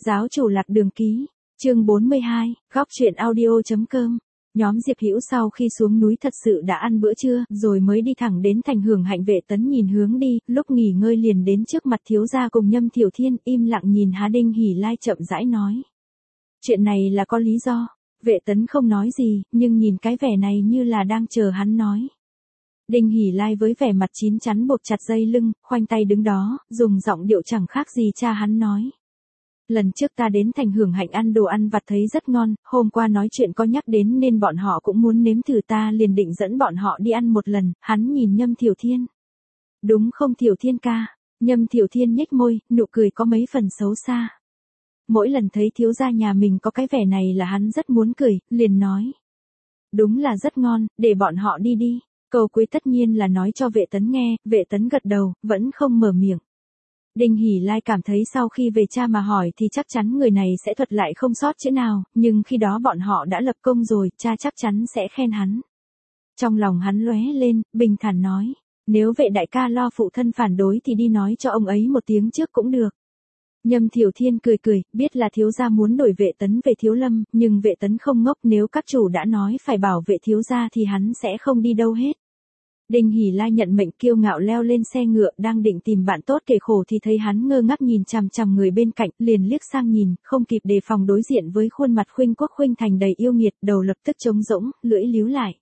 Giáo chủ lạc đường ký, chương 42, góc truyện audio.com. Nhóm Diệp Hữu sau khi xuống núi thật sự đã ăn bữa trưa, rồi mới đi thẳng đến thành Hưởng Hạnh. Vệ Tấn nhìn hướng đi, lúc nghỉ ngơi liền đến trước mặt thiếu gia cùng Nhâm Thiểu Thiên, im lặng nhìn Đinh Hỉ Lai chậm rãi nói. Chuyện này là có lý do. Vệ Tấn không nói gì, nhưng nhìn cái vẻ này như là đang chờ hắn nói. Đinh Hỉ Lai với vẻ mặt chín chắn buộc chặt dây lưng, khoanh tay đứng đó, dùng giọng điệu chẳng khác gì cha hắn nói. Lần trước ta đến thành Hưởng Hạnh ăn đồ ăn vặt thấy rất ngon, hôm qua nói chuyện có nhắc đến nên bọn họ cũng muốn nếm thử, ta liền định dẫn bọn họ đi ăn một lần. Hắn nhìn Nhâm Thiểu Thiên. Đúng không Thiểu Thiên ca? Nhâm Thiểu Thiên nhếch môi, nụ cười có mấy phần xấu xa. Mỗi lần thấy thiếu gia nhà mình có cái vẻ này là hắn rất muốn cười, liền nói. Đúng là rất ngon, để bọn họ đi đi. Câu cuối tất nhiên là nói cho Vệ Tấn nghe, Vệ Tấn gật đầu, vẫn không mở miệng. Đinh Hỉ Lai cảm thấy sau khi về cha mà hỏi thì chắc chắn người này sẽ thuật lại không sót chữ nào, nhưng khi đó bọn họ đã lập công rồi, cha chắc chắn sẽ khen hắn. Trong lòng hắn lóe lên, bình thản nói, nếu Vệ đại ca lo phụ thân phản đối thì đi nói cho ông ấy một tiếng trước cũng được. Nhâm Thiểu Thiên cười cười, biết là thiếu gia muốn đổi Vệ Tấn về Thiếu Lâm, nhưng Vệ Tấn không ngốc, nếu các chủ đã nói phải bảo vệ thiếu gia thì hắn sẽ không đi đâu hết. Đinh Hỉ Lai nhận mệnh kiêu ngạo leo lên xe ngựa, đang định tìm bạn tốt kể khổ thì thấy hắn ngơ ngác nhìn chằm chằm người bên cạnh, liền liếc sang nhìn, không kịp đề phòng đối diện với khuôn mặt khuynh quốc khuynh thành đầy yêu nghiệt, đầu lập tức trống rỗng, lưỡi líu lại.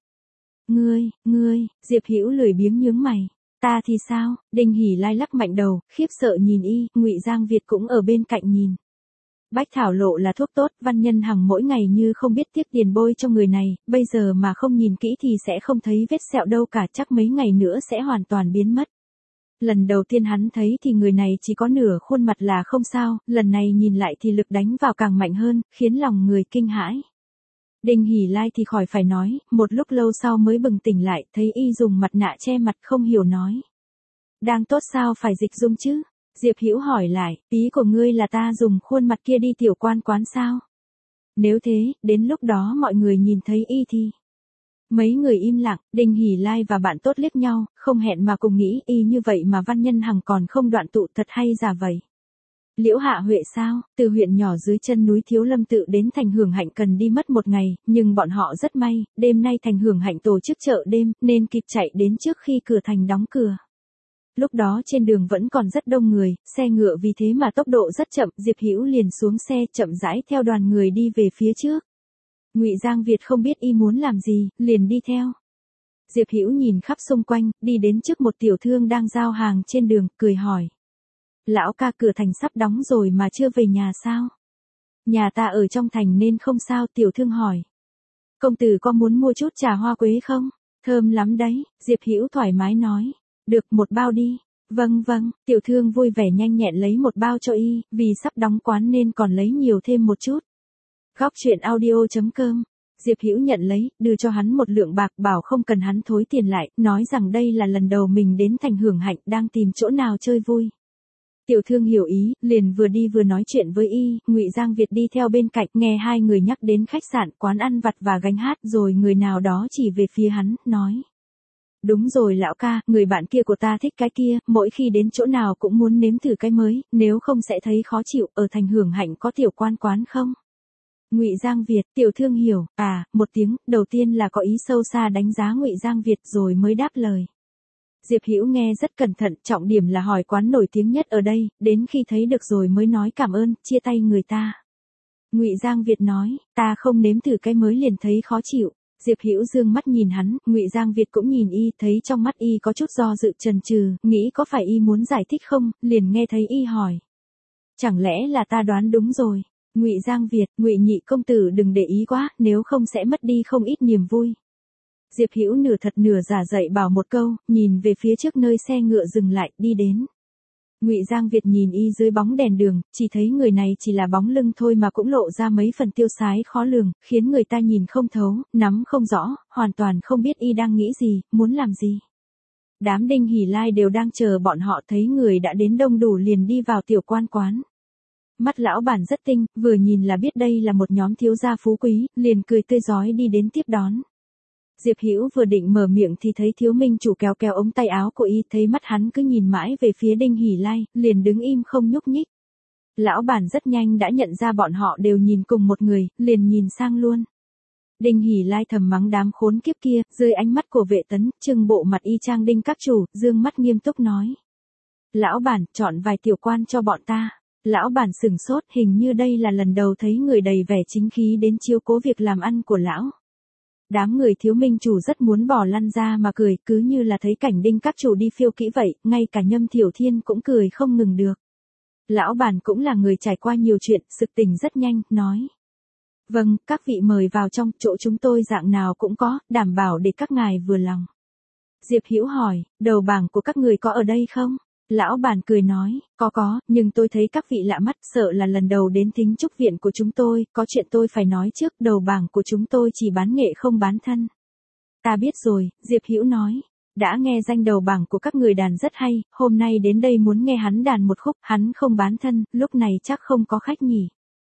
Ngươi, Diệp Hữu lười biếng nhướng mày. Ta thì sao? Đinh Hỉ Lai lắc mạnh đầu, khiếp sợ nhìn y, Ngụy Giang Việt cũng ở bên cạnh nhìn. Bách thảo lộ là thuốc tốt, Văn Nhân Hằng mỗi ngày như không biết tiếc tiền bôi cho người này, bây giờ mà không nhìn kỹ thì sẽ không thấy vết sẹo đâu cả, chắc mấy ngày nữa sẽ hoàn toàn biến mất. Lần đầu tiên hắn thấy thì người này chỉ có nửa khuôn mặt là không sao, lần này nhìn lại thì lực đánh vào càng mạnh hơn, khiến lòng người kinh hãi. Đinh Hỉ Lai thì khỏi phải nói, một lúc lâu sau mới bừng tỉnh lại, thấy y dùng mặt nạ che mặt, không hiểu nói. Đang tốt sao phải dịch dung chứ? Diệp Hữu hỏi lại, ý của ngươi là ta dùng khuôn mặt kia đi tiểu quan quán sao? Nếu thế, đến lúc đó mọi người nhìn thấy y thì... Mấy người im lặng, Đinh Hỉ Lai và bạn tốt liếc nhau, không hẹn mà cùng nghĩ y như vậy mà Văn Nhân Hằng còn không đoạn tụ, thật hay giả vậy. Liễu Hạ Huệ sao? Từ huyện nhỏ dưới chân núi Thiếu Lâm tự đến thành Hưởng Hạnh cần đi mất một ngày, nhưng bọn họ rất may, đêm nay thành Hưởng Hạnh tổ chức chợ đêm, nên kịp chạy đến trước khi cửa thành đóng cửa. Lúc đó trên đường vẫn còn rất đông người, xe ngựa vì thế mà tốc độ rất chậm, Diệp Hữu liền xuống xe chậm rãi theo đoàn người đi về phía trước. Ngụy Giang Việt không biết y muốn làm gì, liền đi theo. Diệp Hữu nhìn khắp xung quanh, đi đến trước một tiểu thương đang giao hàng trên đường, cười hỏi. Lão ca, cửa thành sắp đóng rồi mà chưa về nhà sao? Nhà ta ở trong thành nên không sao, tiểu thương hỏi. Công tử có muốn mua chút trà hoa quế không? Thơm lắm đấy, Diệp Hữu thoải mái nói. Được, một bao đi. Vâng, tiểu thương vui vẻ nhanh nhẹn lấy một bao cho y, vì sắp đóng quán nên còn lấy nhiều thêm một chút. Góc truyện audio.com. Diệp Hữu nhận lấy, đưa cho hắn một lượng bạc, bảo không cần hắn thối tiền lại, nói rằng đây là lần đầu mình đến thành Hưởng Hạnh, đang tìm chỗ nào chơi vui. Tiểu thương hiểu ý, liền vừa đi vừa nói chuyện với y, Ngụy Giang Việt đi theo bên cạnh, nghe hai người nhắc đến khách sạn, quán ăn vặt và gánh hát, rồi người nào đó chỉ về phía hắn, nói. Đúng rồi lão ca, người bạn kia của ta thích cái kia, mỗi khi đến chỗ nào cũng muốn nếm thử cái mới, nếu không sẽ thấy khó chịu, ở thành Hưởng Hạnh có tiểu quan quán không? Ngụy Giang Việt, tiểu thương hiểu, một tiếng, đầu tiên là có ý sâu xa đánh giá Ngụy Giang Việt rồi mới đáp lời. Diệp Hữu nghe rất cẩn thận, trọng điểm là hỏi quán nổi tiếng nhất ở đây, đến khi thấy được rồi mới nói cảm ơn, chia tay người ta. Ngụy Giang Việt nói, ta không nếm thử cái mới liền thấy khó chịu. Diệp Hữu dương mắt nhìn hắn, Ngụy Giang Việt cũng nhìn y, thấy trong mắt y có chút do dự chần chừ, nghĩ có phải y muốn giải thích không, liền nghe thấy y hỏi. Chẳng lẽ là ta đoán đúng rồi? Ngụy Giang Việt, Ngụy nhị công tử đừng để ý quá, nếu không sẽ mất đi không ít niềm vui. Diệp Hữu nửa thật nửa giả dậy bảo một câu, nhìn về phía trước nơi xe ngựa dừng lại, đi đến. Ngụy Giang Việt nhìn y dưới bóng đèn đường, chỉ thấy người này chỉ là bóng lưng thôi mà cũng lộ ra mấy phần tiêu sái khó lường, khiến người ta nhìn không thấu, nắm không rõ, hoàn toàn không biết y đang nghĩ gì, muốn làm gì. Đám Đinh Hỉ Lai đều đang chờ bọn họ, thấy người đã đến đông đủ liền đi vào tiểu quan quán. Mắt lão bản rất tinh, vừa nhìn là biết đây là một nhóm thiếu gia phú quý, liền cười tươi rói đi đến tiếp đón. Diệp Hữu vừa định mở miệng thì thấy Thiếu Minh chủ kéo kéo ống tay áo của y, thấy mắt hắn cứ nhìn mãi về phía Đinh Hỉ Lai, liền đứng im không nhúc nhích. Lão bản rất nhanh đã nhận ra bọn họ đều nhìn cùng một người, liền nhìn sang luôn. Đinh Hỉ Lai thầm mắng đám khốn kiếp kia, dưới ánh mắt của Vệ Tấn, trưng bộ mặt y chang Đinh các chủ, dương mắt nghiêm túc nói. Lão bản, chọn vài tiểu quan cho bọn ta. Lão bản sửng sốt, hình như đây là lần đầu thấy người đầy vẻ chính khí đến chiếu cố việc làm ăn của lão. Đám người thiếu minh chủ rất muốn bỏ lăn ra mà cười, cứ như là thấy cảnh Đinh các chủ đi phiêu kỹ vậy, ngay cả Nhâm Thiểu Thiên cũng cười không ngừng được. Lão bản cũng là người trải qua nhiều chuyện, sực tỉnh rất nhanh, nói. Vâng, các vị mời vào trong, chỗ chúng tôi dạng nào cũng có, đảm bảo để các ngài vừa lòng. Diệp Hữu hỏi, đầu bảng của các người có ở đây không? Lão bản cười nói, có, nhưng tôi thấy các vị lạ mắt, sợ là lần đầu đến Thính Trúc Viện của chúng tôi, có chuyện tôi phải nói trước, đầu bảng của chúng tôi chỉ bán nghệ không bán thân. Ta biết rồi, Diệp Hữu nói, đã nghe danh đầu bảng của các người đàn rất hay, hôm nay đến đây muốn nghe hắn đàn một khúc, hắn không bán thân, lúc này chắc không có khách nhỉ.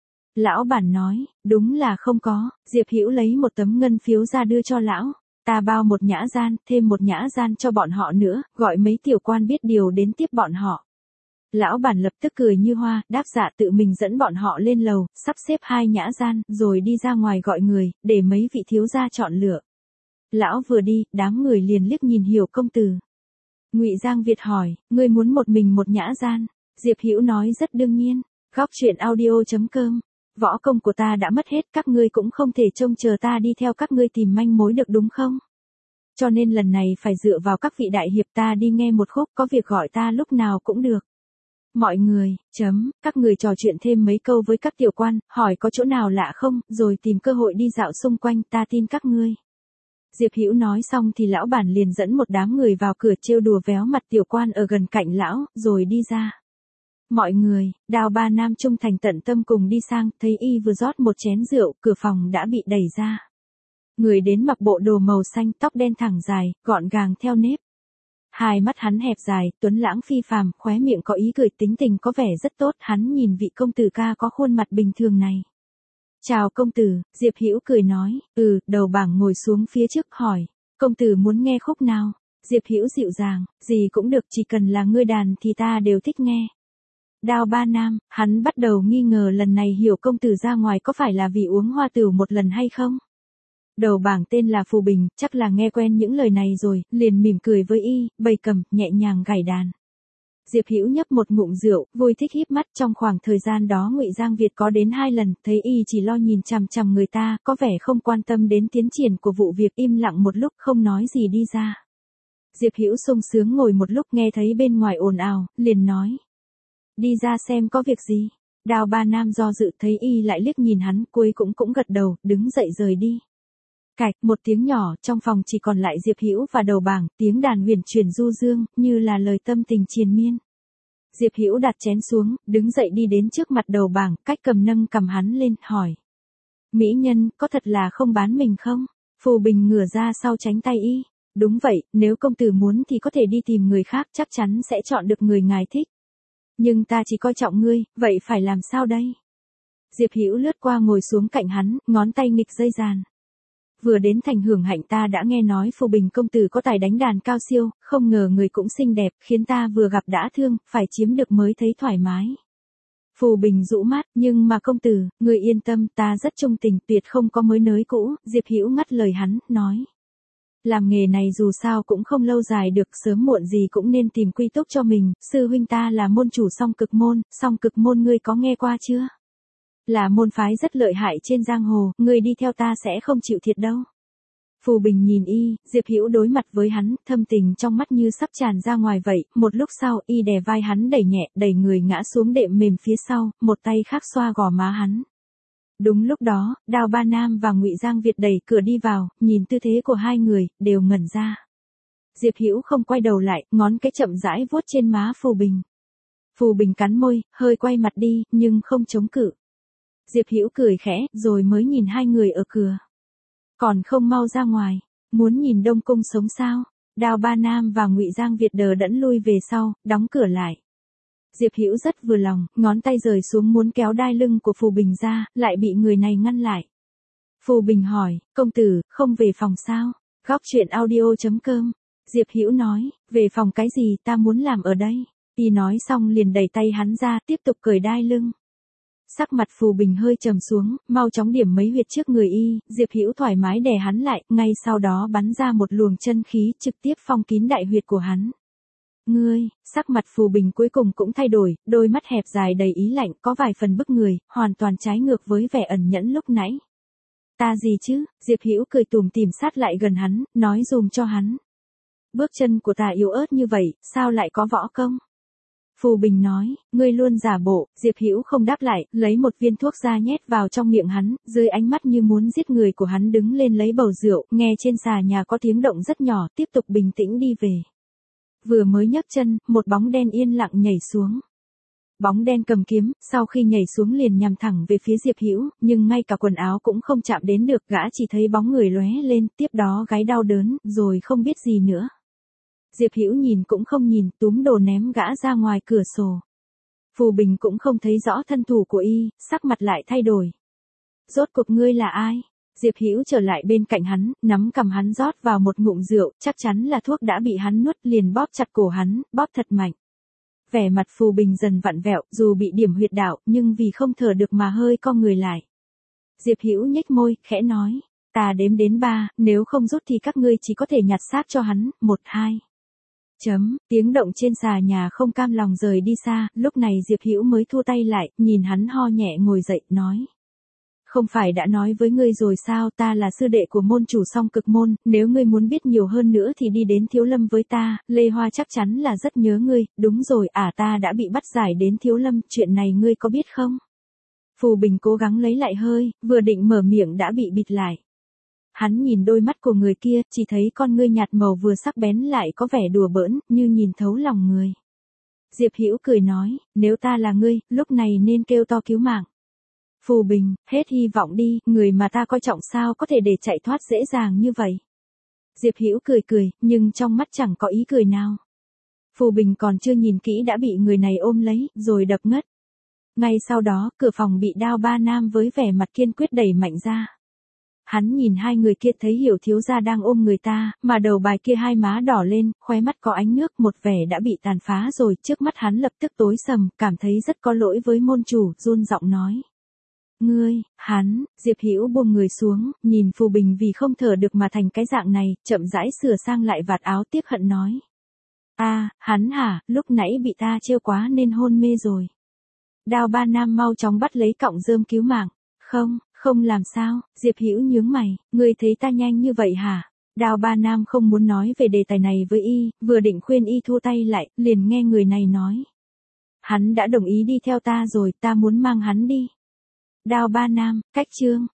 Lão bản nói, đúng là không có, Diệp Hữu lấy một tấm ngân phiếu ra đưa cho lão. Ta bao một nhã gian, thêm một nhã gian cho bọn họ nữa, gọi mấy tiểu quan biết điều đến tiếp bọn họ. Lão bản lập tức cười như hoa, đáp dạ tự mình dẫn bọn họ lên lầu, sắp xếp 2 nhã gian, rồi đi ra ngoài gọi người, để mấy vị thiếu gia chọn lựa. Lão vừa đi, đám người liền liếc nhìn Hiểu công tử. Ngụy Giang Việt hỏi, ngươi muốn một mình một nhã gian? Diệp Hữu nói rất đương nhiên. Góc truyện audio.com. Võ công của ta đã mất hết, các ngươi cũng không thể trông chờ ta đi theo các ngươi tìm manh mối được đúng không? Cho nên lần này phải dựa vào các vị đại hiệp, ta đi nghe một khúc, có việc gọi ta lúc nào cũng được. Mọi người, các người trò chuyện thêm mấy câu với các tiểu quan, hỏi có chỗ nào lạ không, rồi tìm cơ hội đi dạo xung quanh, ta tin các ngươi. Diệp Hữu nói xong thì lão bản liền dẫn một đám người vào cửa trêu đùa véo mặt tiểu quan ở gần cạnh lão, rồi đi ra. Mọi người, Đào Ba Nam trung thành tận tâm cùng đi sang, thấy y vừa rót một chén rượu, cửa phòng đã bị đẩy ra. Người đến mặc bộ đồ màu xanh, tóc đen thẳng dài, gọn gàng theo nếp. Hai mắt hắn hẹp dài, tuấn lãng phi phàm, khóe miệng có ý cười, tính tình có vẻ rất tốt, hắn nhìn vị công tử ca có khuôn mặt bình thường này. Chào công tử, Diệp Hữu cười nói, đầu bảng ngồi xuống phía trước hỏi, công tử muốn nghe khúc nào? Diệp Hữu dịu dàng, gì cũng được, chỉ cần là ngươi đàn thì ta đều thích nghe. Đào Ba Nam, hắn bắt đầu nghi ngờ lần này Hiểu công tử ra ngoài có phải là vì uống hoa tửu một lần hay không? Đầu bảng tên là Phù Bình, chắc là nghe quen những lời này rồi, liền mỉm cười với y, bày cầm, nhẹ nhàng gảy đàn. Diệp Hữu nhấp một ngụm rượu, vui thích híp mắt, trong khoảng thời gian đó Ngụy Giang Việt có đến 2 lần, thấy y chỉ lo nhìn chằm chằm người ta, có vẻ không quan tâm đến tiến triển của vụ việc, im lặng một lúc không nói gì đi ra. Diệp Hữu sung sướng ngồi một lúc nghe thấy bên ngoài ồn ào, liền nói. Đi ra xem có việc gì. Đào Ba Nam do dự thấy y lại liếc nhìn hắn, cuối cũng gật đầu, đứng dậy rời đi. Cạch, một tiếng nhỏ, trong phòng chỉ còn lại Diệp Hữu và đầu bảng, tiếng đàn huyền chuyển du dương, như là lời tâm tình triền miên. Diệp Hữu đặt chén xuống, đứng dậy đi đến trước mặt đầu bảng, cách cầm nâng cầm hắn lên, hỏi. Mỹ nhân, có thật là không bán mình không? Phù Bình ngửa ra sau tránh tay y. Đúng vậy, nếu công tử muốn thì có thể đi tìm người khác, chắc chắn sẽ chọn được người ngài thích. Nhưng ta chỉ coi trọng ngươi, vậy phải làm sao đây? Diệp Hữu lướt qua ngồi xuống cạnh hắn, ngón tay nghịch dây đàn. Vừa đến thành Hưởng Hạnh ta đã nghe nói Phù Bình công tử có tài đánh đàn cao siêu, không ngờ người cũng xinh đẹp, khiến ta vừa gặp đã thương, phải chiếm được mới thấy thoải mái. Phù Bình rũ mắt, nhưng mà công tử, người yên tâm, ta rất trung tình, tuyệt không có mới nới cũ, Diệp Hữu ngắt lời hắn, nói. Làm nghề này dù sao cũng không lâu dài được, sớm muộn gì cũng nên tìm quy túc cho mình, sư huynh ta là môn chủ song cực môn ngươi có nghe qua chưa? Là môn phái rất lợi hại trên giang hồ, ngươi đi theo ta sẽ không chịu thiệt đâu. Phù Bình nhìn y, Diệp Hữu đối mặt với hắn, thâm tình trong mắt như sắp tràn ra ngoài vậy, một lúc sau y đè vai hắn đẩy nhẹ, đẩy người ngã xuống đệm mềm phía sau, một tay khác xoa gò má hắn. Đúng lúc đó, Đào Ba Nam và Ngụy Giang Việt đẩy cửa đi vào, nhìn tư thế của hai người, đều ngẩn ra. Diệp Hữu không quay đầu lại, ngón cái chậm rãi vuốt trên má Phù Bình. Phù Bình cắn môi, hơi quay mặt đi, nhưng không chống cự. Diệp Hữu cười khẽ, rồi mới nhìn hai người ở cửa. Còn không mau ra ngoài, muốn nhìn Đông Cung sống sao? Đào Ba Nam và Ngụy Giang Việt đờ đẫn lui về sau, đóng cửa lại. Diệp Hữu rất vừa lòng, ngón tay rời xuống muốn kéo đai lưng của Phù Bình ra, lại bị người này ngăn lại. Phù Bình hỏi, công tử, không về phòng sao? Góc truyện audio.com. Diệp Hữu nói, về phòng cái gì, ta muốn làm ở đây. Y nói xong liền đẩy tay hắn ra, tiếp tục cởi đai lưng. Sắc mặt Phù Bình hơi trầm xuống, mau chóng điểm mấy huyệt trước người y, Diệp Hữu thoải mái đè hắn lại, ngay sau đó bắn ra một luồng chân khí trực tiếp phong kín đại huyệt của hắn. Ngươi, sắc mặt Phù Bình cuối cùng cũng thay đổi, đôi mắt hẹp dài đầy ý lạnh, có vài phần bức người, hoàn toàn trái ngược với vẻ ẩn nhẫn lúc nãy. Ta gì chứ? Diệp Hữu cười tủm tỉm sát lại gần hắn, nói dùm cho hắn. Bước chân của ta yếu ớt như vậy, sao lại có võ công? Phù Bình nói, ngươi luôn giả bộ. Diệp Hữu không đáp lại, lấy một viên thuốc ra nhét vào trong miệng hắn, dưới ánh mắt như muốn giết người của hắn đứng lên lấy bầu rượu, nghe trên xà nhà có tiếng động rất nhỏ, tiếp tục bình tĩnh đi về. Vừa mới nhấc chân, một bóng đen yên lặng nhảy xuống. Bóng đen cầm kiếm, sau khi nhảy xuống liền nhằm thẳng về phía Diệp Hữu, nhưng ngay cả quần áo cũng không chạm đến được, gã chỉ thấy bóng người lóe lên, tiếp đó gáy đau đớn, rồi không biết gì nữa. Diệp Hữu nhìn cũng không nhìn, túm đồ ném gã ra ngoài cửa sổ. Phù Bình cũng không thấy rõ thân thủ của y, sắc mặt lại thay đổi. Rốt cuộc ngươi là ai? Diệp Hữu trở lại bên cạnh hắn, nắm cầm hắn rót vào một ngụm rượu, chắc chắn là thuốc đã bị hắn nuốt, liền bóp chặt cổ hắn, bóp thật mạnh. Vẻ mặt Phù Bình dần vặn vẹo, dù bị điểm huyệt đạo, nhưng vì không thở được mà hơi co người lại. Diệp Hữu nhếch môi, khẽ nói, ta đếm đến 3, nếu không rút thì các ngươi chỉ có thể nhặt xác cho hắn, 1, 2. Tiếng động trên xà nhà không cam lòng rời đi xa, lúc này Diệp Hữu mới thua tay lại, nhìn hắn ho nhẹ ngồi dậy, nói. Không phải đã nói với ngươi rồi sao, ta là sư đệ của môn chủ Song Cực môn, nếu ngươi muốn biết nhiều hơn nữa thì đi đến Thiếu Lâm với ta, Lê Hoa chắc chắn là rất nhớ ngươi, đúng rồi, ta đã bị bắt giải đến Thiếu Lâm, chuyện này ngươi có biết không? Phù Bình cố gắng lấy lại hơi, vừa định mở miệng đã bị bịt lại. Hắn nhìn đôi mắt của người kia, chỉ thấy con ngươi nhạt màu vừa sắc bén lại có vẻ đùa bỡn, như nhìn thấu lòng người. Diệp Hữu cười nói, nếu ta là ngươi, lúc này nên kêu to cứu mạng. Phù Bình, hết hy vọng đi, người mà ta coi trọng sao có thể để chạy thoát dễ dàng như vậy. Diệp Hữu cười, nhưng trong mắt chẳng có ý cười nào. Phù Bình còn chưa nhìn kỹ đã bị người này ôm lấy, rồi đập ngất. Ngay sau đó, cửa phòng bị Đao Ba Nam với vẻ mặt kiên quyết đẩy mạnh ra. Hắn nhìn hai người kia thấy hiểu thiếu gia đang ôm người ta, mà đầu bài kia hai má đỏ lên, khóe mắt có ánh nước, một vẻ đã bị tàn phá rồi, trước mắt hắn lập tức tối sầm, cảm thấy rất có lỗi với môn chủ, run giọng nói. Ngươi, hắn, Diệp Hữu buông người xuống, nhìn Phù Bình vì không thở được mà thành cái dạng này, chậm rãi sửa sang lại vạt áo tiếc hận nói. Hắn hả, lúc nãy bị ta trêu quá nên hôn mê rồi. Đao Ba Nam mau chóng bắt lấy cọng rơm cứu mạng. Không làm sao, Diệp Hữu nhướng mày, ngươi thấy ta nhanh như vậy hả? Đao Ba Nam không muốn nói về đề tài này với y, vừa định khuyên y thua tay lại, liền nghe người này nói. Hắn đã đồng ý đi theo ta rồi, ta muốn mang hắn đi. Đao Ba Nam, cách chương.